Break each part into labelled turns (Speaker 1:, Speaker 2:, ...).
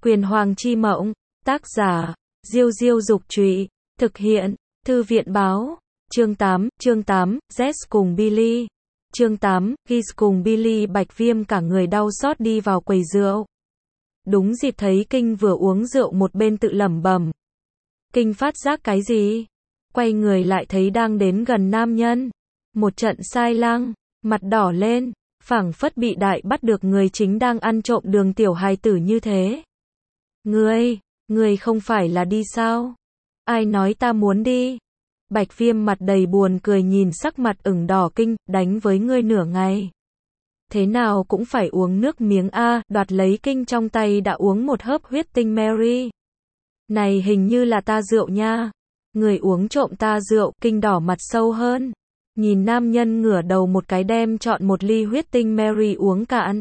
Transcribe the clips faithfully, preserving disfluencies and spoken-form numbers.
Speaker 1: Quyền Hoàng Chi Mộng, tác giả, Diêu Diêu Dục Trụy, thực hiện, Thư viện Báo, chương tám, chương tám, Jess cùng Billy. Chương tám, Giz cùng Billy Bạch Viêm cả người đau xót đi vào quầy rượu. Đúng dịp thấy Kinh vừa uống rượu một bên tự lẩm bẩm. Kinh phát giác cái gì? Quay người lại thấy đang đến gần nam nhân. Một trận sai lăng, mặt đỏ lên, phảng phất bị đại bắt được người chính đang ăn trộm đường tiểu hài tử như thế. Ngươi, ngươi không phải là đi sao? Ai nói ta muốn đi? Bạch Viêm mặt đầy buồn cười nhìn sắc mặt ửng đỏ Kinh, đánh với ngươi nửa ngày. Thế nào cũng phải uống nước miếng a, đoạt lấy Kinh trong tay đã uống một hớp huyết tinh Mary. Này hình như là ta rượu nha. Người uống trộm ta rượu, Kinh đỏ mặt sâu hơn. Nhìn nam nhân ngửa đầu một cái đem chọn một ly huyết tinh Mary uống cạn.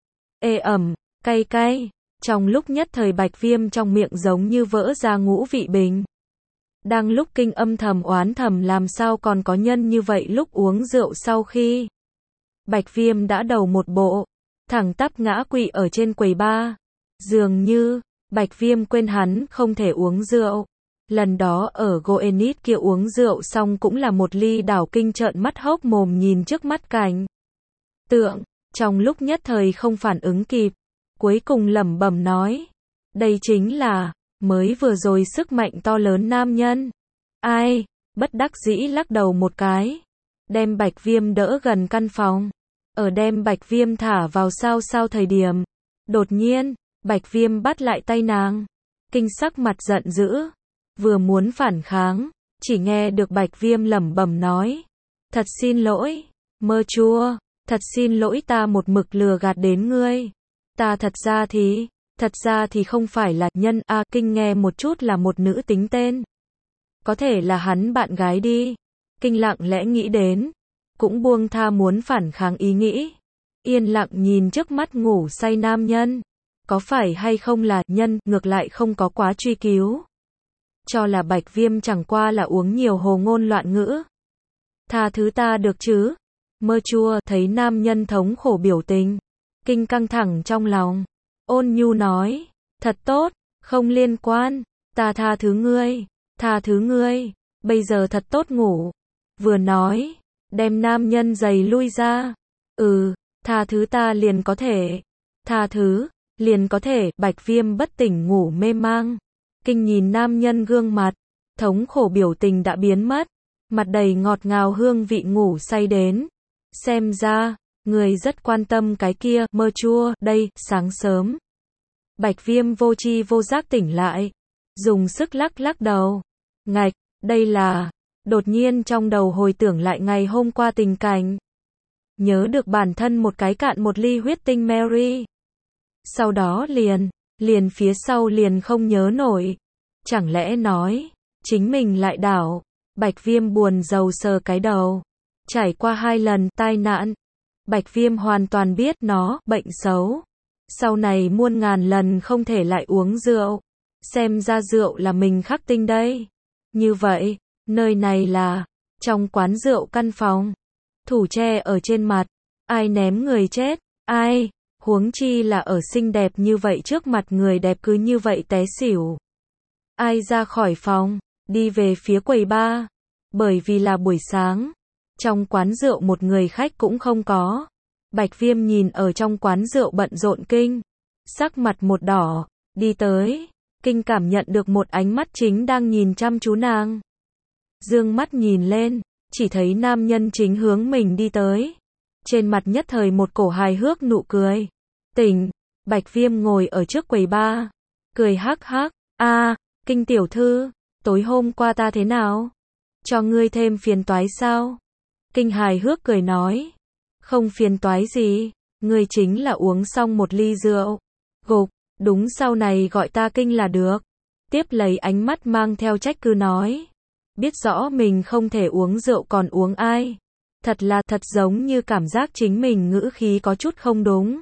Speaker 1: Ê ẩm, cay cay. Trong lúc nhất thời Bạch Viêm trong miệng giống như vỡ ra ngũ vị bình. Đang lúc Kinh âm thầm oán thầm làm sao còn có nhân như vậy lúc uống rượu sau khi. Bạch Viêm đã đầu một bộ, thẳng tắp ngã quỵ ở trên quầy bar. Dường như, Bạch Viêm quên hắn không thể uống rượu. Lần đó ở Goenit kia uống rượu xong cũng là một ly đảo Kinh trợn mắt hốc mồm nhìn trước mắt cảnh tượng, trong lúc nhất thời không phản ứng kịp, cuối cùng lẩm bẩm nói, đây chính là, mới vừa rồi sức mạnh to lớn nam nhân. Ai, bất đắc dĩ lắc đầu một cái, đem Bạch Viêm đỡ gần căn phòng, ở đem Bạch Viêm thả vào sao sao thời điểm, đột nhiên, Bạch Viêm bắt lại tay nàng, Kinh sắc mặt giận dữ. Vừa muốn phản kháng, chỉ nghe được Bạch Viêm lẩm bẩm nói, thật xin lỗi, mơ chua, thật xin lỗi ta một mực lừa gạt đến ngươi. Ta thật ra thì, thật ra thì không phải là nhân a à, Kinh nghe một chút là một nữ tính tên. Có thể là hắn bạn gái đi. Kinh lặng lẽ nghĩ đến, cũng buông tha muốn phản kháng ý nghĩ. Yên lặng nhìn trước mắt ngủ say nam nhân. Có phải hay không là nhân, ngược lại không có quá truy cứu. Cho là Bạch Viêm chẳng qua là uống nhiều hồ ngôn loạn ngữ. Tha thứ ta được chứ? Mơ chua thấy nam nhân thống khổ biểu tình. Kinh căng thẳng trong lòng. Ôn nhu nói, thật tốt, không liên quan, ta tha thứ ngươi, tha thứ ngươi, bây giờ thật tốt ngủ. Vừa nói, đem nam nhân giày lui ra. Ừ, tha thứ ta liền có thể. Tha thứ, liền có thể. Bạch Viêm bất tỉnh ngủ mê mang. Kinh nhìn nam nhân gương mặt, thống khổ biểu tình đã biến mất, mặt đầy ngọt ngào hương vị ngủ say đến. Xem ra, người rất quan tâm cái kia, mơ chua, đây, sáng sớm. Bạch Viêm vô tri vô giác tỉnh lại, dùng sức lắc lắc đầu. Ngạch, đây là, đột nhiên trong đầu hồi tưởng lại ngày hôm qua tình cảnh. Nhớ được bản thân một cái cạn một ly huyết tinh Mary. Sau đó liền, liền phía sau liền không nhớ nổi. Chẳng lẽ nói, chính mình lại đảo. Bạch Viêm buồn rầu sờ cái đầu. Trải qua hai lần tai nạn, Bạch Viêm hoàn toàn biết nó bệnh xấu. Sau này muôn ngàn lần không thể lại uống rượu. Xem ra rượu là mình khắc tinh đây. Như vậy, nơi này là trong quán rượu căn phòng. Thủ tre ở trên mặt. Ai ném người chết? Ai? Huống chi là ở xinh đẹp như vậy trước mặt người đẹp cứ như vậy té xỉu. Ai ra khỏi phòng, đi về phía quầy bar. Bởi vì là buổi sáng, trong quán rượu một người khách cũng không có. Bạch Viêm nhìn ở trong quán rượu bận rộn Kinh, sắc mặt một đỏ, đi tới. Kinh cảm nhận được một ánh mắt chính đang nhìn chăm chú nàng. Dương mắt nhìn lên, chỉ thấy nam nhân chính hướng mình đi tới. Trên mặt nhất thời một cổ hài hước nụ cười. Tỉnh, Bạch Viêm ngồi ở trước quầy bar, cười hắc hắc, a, Kinh tiểu thư, tối hôm qua ta thế nào? Cho ngươi thêm phiền toái sao? Kinh hài hước cười nói, không phiền toái gì, ngươi chính là uống xong một ly rượu. Gục, đúng sau này gọi ta Kinh là được. Tiếp lấy ánh mắt mang theo trách cứ nói, biết rõ mình không thể uống rượu còn uống ai. Thật là thật giống như cảm giác chính mình ngữ khí có chút không đúng.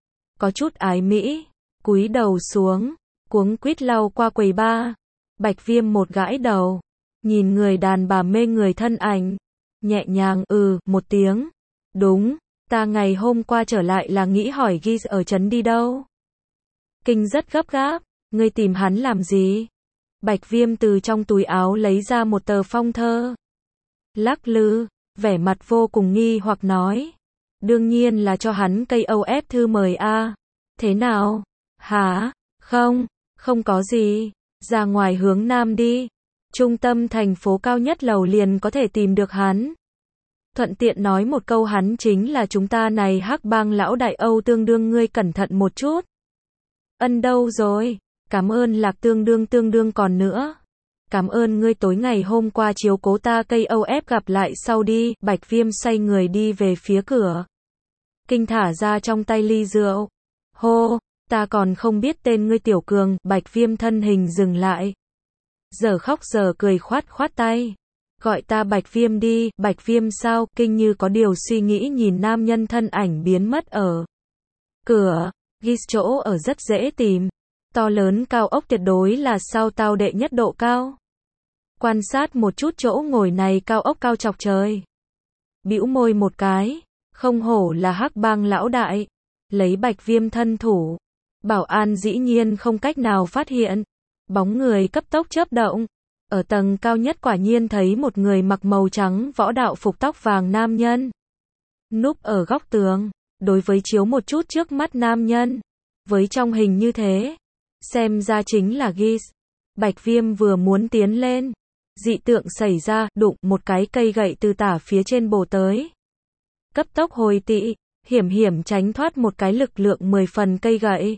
Speaker 1: Có chút ái mỹ, cúi đầu xuống, cuống quýt lau qua quầy bar. Bạch Viêm một gãi đầu, nhìn người đàn bà mê người thân ảnh, nhẹ nhàng ừ một tiếng. Đúng, ta ngày hôm qua trở lại là nghĩ hỏi Giz ở trấn đi đâu. Kinh rất gấp gáp, Ngươi tìm hắn làm gì? Bạch Viêm từ trong túi áo lấy ra một tờ phong thơ. Lắc lư, vẻ mặt vô cùng nghi hoặc nói. Đương nhiên là cho hắn cây ô ép thư mời a. Thế nào? Hả? Không, không có gì. Ra ngoài hướng nam đi. Trung tâm thành phố cao nhất lầu liền có thể tìm được hắn. Thuận tiện nói một câu hắn chính là chúng ta này hắc bang lão đại Âu tương đương, ngươi cẩn thận một chút. Ân đâu rồi? Cảm ơn Lạc tương đương tương đương còn nữa. Cảm ơn ngươi tối ngày hôm qua chiếu cố ta cây ô ép, gặp lại sau đi. Bạch Viêm xoay người đi về phía cửa. Kinh thả ra trong tay ly rượu. Hô, ta còn không biết tên ngươi tiểu cường. Bạch Viêm thân hình dừng lại. Giờ khóc giờ cười khoát khoát tay. Gọi ta Bạch Viêm đi. Bạch Viêm sao? Kinh như có điều suy nghĩ nhìn nam nhân thân ảnh biến mất ở cửa. Ghi chỗ ở rất dễ tìm. To lớn cao ốc tuyệt đối là sao tao đệ nhất độ cao. Quan sát một chút chỗ ngồi này, cao ốc cao chọc trời. Bĩu môi một cái. Không hổ là hắc bang lão đại. Lấy Bạch Viêm thân thủ. Bảo an dĩ nhiên không cách nào phát hiện. Bóng người cấp tốc chớp động. Ở tầng cao nhất quả nhiên thấy một người mặc màu trắng võ đạo phục, tóc vàng nam nhân. Núp ở góc tường. Đối với chiếu một chút trước mắt nam nhân. Với trong hình như thế. Xem ra chính là Gis. Bạch Viêm vừa muốn tiến lên. Dị tượng xảy ra, đụng một cái cây gậy từ tả phía trên bổ tới. Cấp tốc hồi tị, hiểm hiểm tránh thoát một cái lực lượng mười phần cây gậy.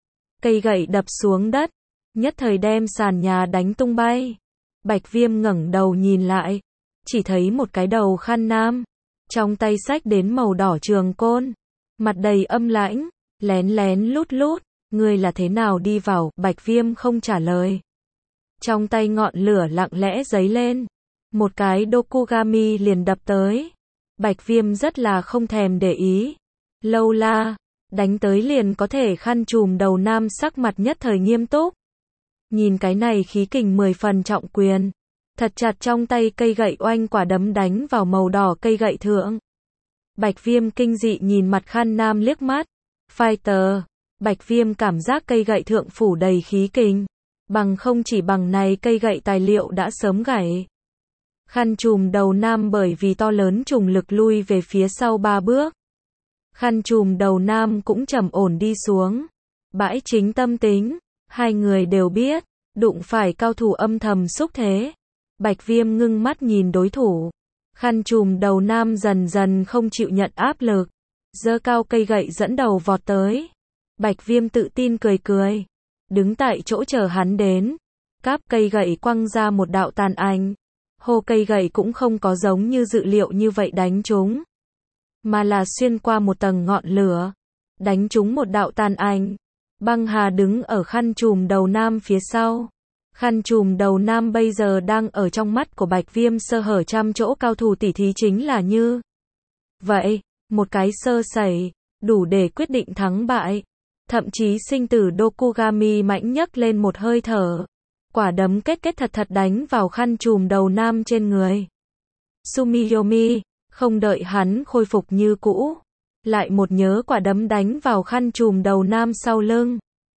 Speaker 1: Cây gậy đập xuống đất. Nhất thời đem sàn nhà đánh tung bay. Bạch Viêm ngẩng đầu nhìn lại. Chỉ thấy một cái đầu khăn nam. Trong tay xách đến màu đỏ trường côn. Mặt đầy âm lãnh. Lén lén lút lút. Ngươi là thế nào đi vào? Bạch Viêm không trả lời. Trong tay ngọn lửa lặng lẽ giấy lên. Một cái Dokugami liền đập tới. Bạch Viêm rất là không thèm để ý. Lâu la. Đánh tới liền có thể khăn trùm đầu nam sắc mặt nhất thời nghiêm túc. Nhìn cái này khí kình mười phần trọng quyền. Thật chặt trong tay cây gậy oanh quả đấm đánh vào màu đỏ cây gậy thượng. Bạch Viêm kinh dị nhìn mặt khăn nam liếc mắt. Fighter. Bạch Viêm cảm giác cây gậy thượng phủ đầy khí kình. Bằng không chỉ bằng này cây gậy tài liệu đã sớm gãy. Khăn trùm đầu nam bởi vì to lớn trùng lực lui về phía sau ba bước. Khăn trùm đầu nam cũng trầm ổn đi xuống. Bãi chính tâm tính. Hai người đều biết. Đụng phải cao thủ âm thầm xúc thế. Bạch Viêm ngưng mắt nhìn đối thủ. Khăn trùm đầu nam dần dần không chịu nhận áp lực. Giơ cao cây gậy dẫn đầu vọt tới. Bạch Viêm tự tin cười cười. Đứng tại chỗ chờ hắn đến. Cáp cây gậy quăng ra một đạo tàn ảnh. Hô, cây gậy cũng không có giống như dự liệu như vậy đánh trúng. Mà là xuyên qua một tầng ngọn lửa. Đánh trúng một đạo tàn ảnh. Băng Hà đứng ở khăn trùm đầu nam phía sau. Khăn trùm đầu nam bây giờ đang ở trong mắt của Bạch Viêm sơ hở trăm chỗ, cao thủ tỉ thí chính là như vậy. Một cái sơ sẩy. Đủ để quyết định thắng bại. Thậm chí sinh tử Dokugami mãnh nhấc lên một hơi thở. Quả đấm kết kết thật thật đánh vào khăn trùm đầu nam trên người. Sumiyomi, không đợi hắn khôi phục như cũ. Lại một nhớ quả đấm đánh vào khăn trùm đầu nam sau lưng.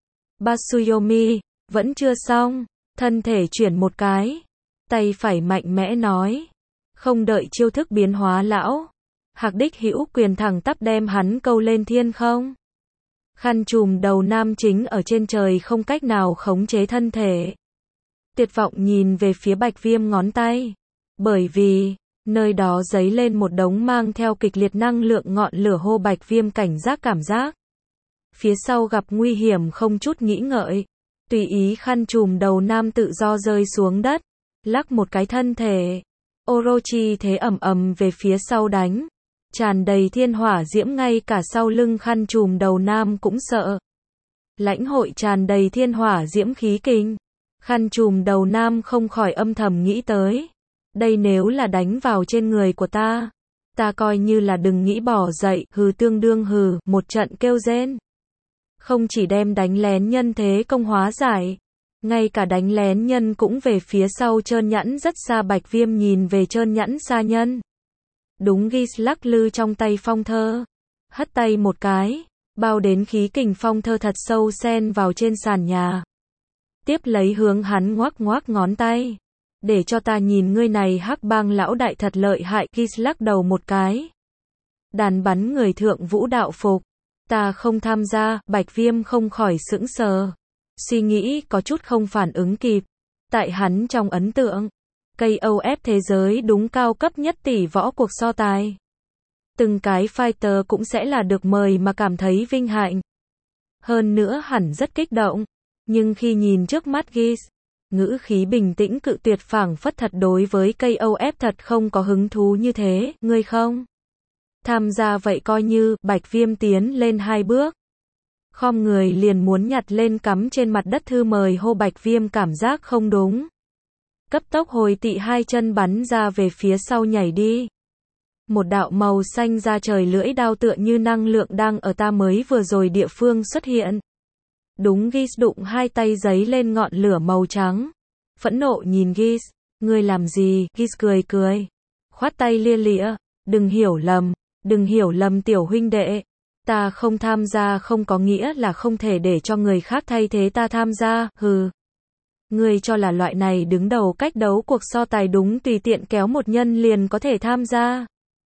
Speaker 1: Basuyomi, vẫn chưa xong. Thân thể chuyển một cái. Tay phải mạnh mẽ nói. Không đợi chiêu thức biến hóa lão. Hạc đích hữu quyền thẳng tắp đem hắn câu lên thiên không. Khăn trùm đầu nam chính ở trên trời không cách nào khống chế thân thể. Tuyệt vọng nhìn về phía Bạch Viêm ngón tay. Bởi vì, nơi đó giấy lên một đống mang theo kịch liệt năng lượng ngọn lửa. Hô, Bạch Viêm cảnh giác cảm giác. Phía sau gặp nguy hiểm không chút nghĩ ngợi. Tùy ý khăn trùm đầu nam tự do rơi xuống đất. Lắc một cái thân thể. Orochi thế ầm ầm về phía sau đánh. Tràn đầy thiên hỏa diễm, ngay cả sau lưng khăn trùm đầu nam cũng sợ. Lãnh hội tràn đầy thiên hỏa diễm khí kình. Khăn trùm đầu nam không khỏi âm thầm nghĩ tới. Đây nếu là đánh vào trên người của ta. Ta coi như là đừng nghĩ bỏ dậy, hừ tương đương hừ, một trận kêu rên. Không chỉ đem đánh lén nhân thế công hóa giải. Ngay cả đánh lén nhân cũng về phía sau trơn nhẵn rất xa. Bạch Viêm nhìn về trơn nhẵn xa nhân. Đúng, ghi lắc lư trong tay phong thơ. Hất tay một cái. Bao đến khí kình phong thơ thật sâu xen vào trên sàn nhà. Tiếp lấy hướng hắn ngoắc ngoắc ngón tay. Để cho ta nhìn ngươi này hắc bang lão đại thật lợi hại. Gis lắc đầu một cái. Đàn bắn người thượng vũ đạo phục. Ta không tham gia. Bạch Viêm không khỏi sững sờ. Suy nghĩ có chút không phản ứng kịp. Tại hắn trong ấn tượng, ca o ép thế giới đúng cao cấp nhất tỷ võ cuộc so tài. Từng cái fighter cũng sẽ là được mời mà cảm thấy vinh hạnh. Hơn nữa hẳn rất kích động. Nhưng khi nhìn trước mắt Gis, ngữ khí bình tĩnh cự tuyệt phảng phất thật đối với ca o ép thật không có hứng thú như thế. Ngươi không tham gia vậy coi như. Bạch Viêm tiến lên hai bước. Khom người liền muốn nhặt lên cắm trên mặt đất thư mời hô. Bạch Viêm cảm giác không đúng. Cấp tốc hồi tị hai chân bắn ra về phía sau nhảy đi. Một đạo màu xanh ra trời lưỡi đao tựa như năng lượng đang ở ta mới vừa rồi địa phương xuất hiện. Đúng Gis đụng hai tay giấy lên ngọn lửa màu trắng. Phẫn nộ nhìn Gis. Ngươi làm gì? Gis cười cười. Khoát tay lia lịa. Đừng hiểu lầm. Đừng hiểu lầm tiểu huynh đệ. Ta không tham gia không có nghĩa là không thể để cho người khác thay thế ta tham gia. Hừ. Ngươi cho là loại này đứng đầu cách đấu cuộc so tài đúng tùy tiện kéo một nhân liền có thể tham gia.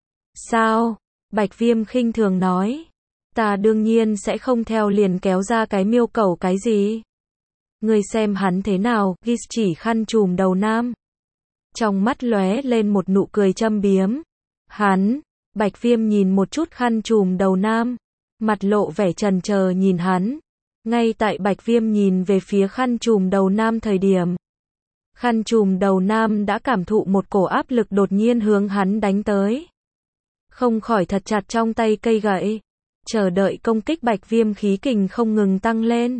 Speaker 1: Sao? Bạch Viêm khinh thường nói. Ta đương nhiên sẽ không theo liền kéo ra cái miêu cầu cái gì. Ngươi xem hắn thế nào? Gis chỉ khăn trùm đầu nam. Trong mắt lóe lên một nụ cười châm biếm. Hắn. Bạch Viêm nhìn một chút khăn trùm đầu nam. Mặt lộ vẻ chần chờ nhìn hắn. Ngay tại Bạch Viêm nhìn về phía khăn trùm đầu nam thời điểm. Khăn trùm đầu nam đã cảm thụ một cổ áp lực đột nhiên hướng hắn đánh tới. Không khỏi thật chặt trong tay cây gậy. Chờ đợi công kích. Bạch Viêm khí kình không ngừng tăng lên.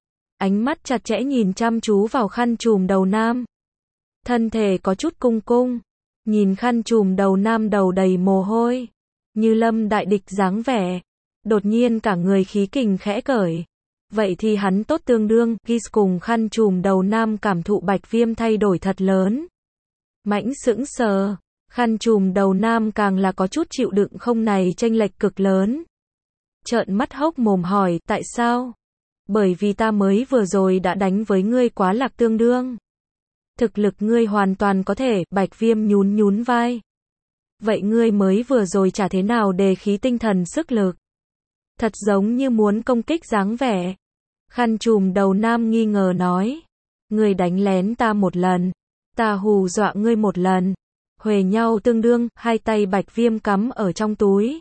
Speaker 1: Ánh mắt chặt chẽ nhìn chăm chú vào khăn trùm đầu nam. Thân thể có chút cung cung. Nhìn khăn trùm đầu nam đầu đầy mồ hôi. Như lâm đại địch dáng vẻ. Đột nhiên cả người khí kình khẽ cởi. Vậy thì hắn tốt tương đương. Gis cùng khăn trùm đầu nam cảm thụ Bạch Viêm thay đổi thật lớn. Mãnh sững sờ. Khăn trùm đầu nam càng là có chút chịu đựng không này chênh lệch cực lớn. Trợn mắt hốc mồm hỏi tại sao? Bởi vì ta mới vừa rồi đã đánh với ngươi quá lạc tương đương. Thực lực ngươi hoàn toàn có thể. Bạch Viêm nhún nhún vai. Vậy ngươi mới vừa rồi chả thế nào đề khí tinh thần sức lực. Thật giống như muốn công kích dáng vẻ. Khăn trùm đầu nam nghi ngờ nói. Ngươi đánh lén ta một lần. Ta hù dọa ngươi một lần. Huề nhau tương đương. Hai tay Bạch Viêm cắm ở trong túi.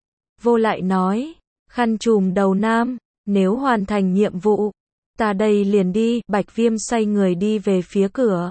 Speaker 1: Vô lại nói. Khăn trùm đầu nam. Nếu hoàn thành nhiệm vụ. Ta đây liền đi. Bạch Viêm xoay người đi về phía cửa.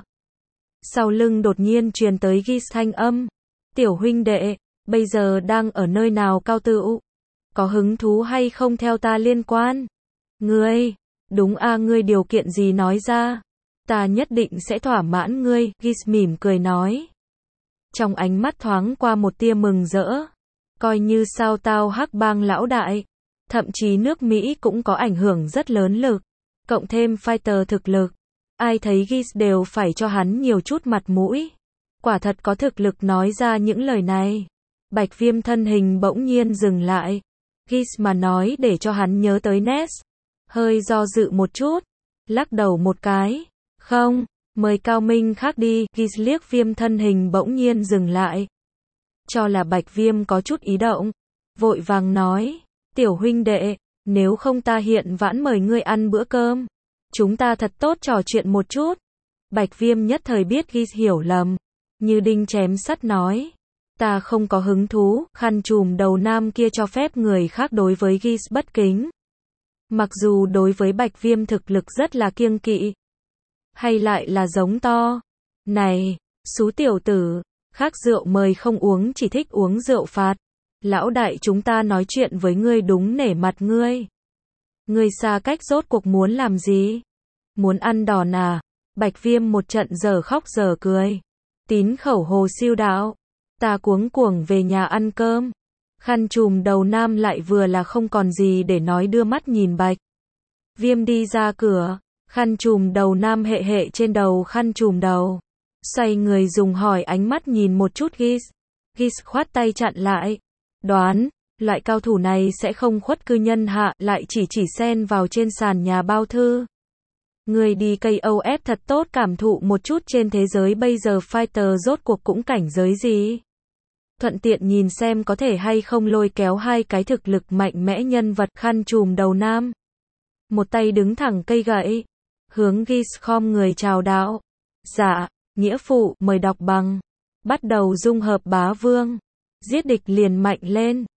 Speaker 1: Sau lưng đột nhiên truyền tới Gis thanh âm. Tiểu huynh đệ. Bây giờ đang ở nơi nào cao tựu? Có hứng thú hay không theo ta liên quan? Ngươi. Đúng a ngươi điều kiện gì nói ra? Ta nhất định sẽ thỏa mãn ngươi. Gis mỉm cười nói. Trong ánh mắt thoáng qua một tia mừng rỡ. Coi như sao tao hắc bang lão đại. Thậm chí nước Mỹ cũng có ảnh hưởng rất lớn lực. Cộng thêm fighter thực lực. Ai thấy Gis đều phải cho hắn nhiều chút mặt mũi. Quả thật có thực lực nói ra những lời này. Bạch Viêm thân hình bỗng nhiên dừng lại. Gis mà nói để cho hắn nhớ tới Ness. Hơi do dự một chút. Lắc đầu một cái. Không, mời cao minh khác đi. Gis liếc Viêm thân hình bỗng nhiên dừng lại. Cho là Bạch Viêm có chút ý động. Vội vàng nói. Tiểu huynh đệ, nếu không ta hiện vãn mời ngươi ăn bữa cơm. Chúng ta thật tốt trò chuyện một chút. Bạch Viêm nhất thời biết Gis hiểu lầm. Như đinh chém sắt nói. Ta không có hứng thú. Khăn trùm đầu nam kia cho phép người khác đối với Gis bất kính. Mặc dù đối với Bạch Viêm thực lực rất là kiêng kỵ. Hay lại là giống to. Này, xú tiểu tử. Khác rượu mời không uống chỉ thích uống rượu phạt. Lão đại chúng ta nói chuyện với ngươi đúng nể mặt ngươi. Ngươi xa cách rốt cuộc muốn làm gì? Muốn ăn đòn à? Bạch Viêm một trận giờ khóc giờ cười. Tín khẩu hồ siêu đạo. Ta cuống cuồng về nhà ăn cơm. Khăn trùm đầu nam lại vừa là không còn gì để nói đưa mắt nhìn Bạch Viêm đi ra cửa. Khăn trùm đầu nam hệ hệ trên đầu khăn trùm đầu. Xoay người dùng hỏi ánh mắt nhìn một chút Gis. Gis khoát tay chặn lại. Đoán, loại cao thủ này sẽ không khuất cư nhân hạ, lại chỉ chỉ xen vào trên sàn nhà bao thư. Người đi cây ô ép thật tốt, cảm thụ một chút trên thế giới bây giờ fighter rốt cuộc cũng cảnh giới gì. Thuận tiện nhìn xem có thể hay không lôi kéo hai cái thực lực mạnh mẽ nhân vật khăn trùm đầu nam. Một tay đứng thẳng cây gậy. Hướng Giscom người chào đạo. Dạ, nghĩa phụ, mời đọc bằng. Bắt đầu dung hợp bá vương. Giết địch liền mạnh lên.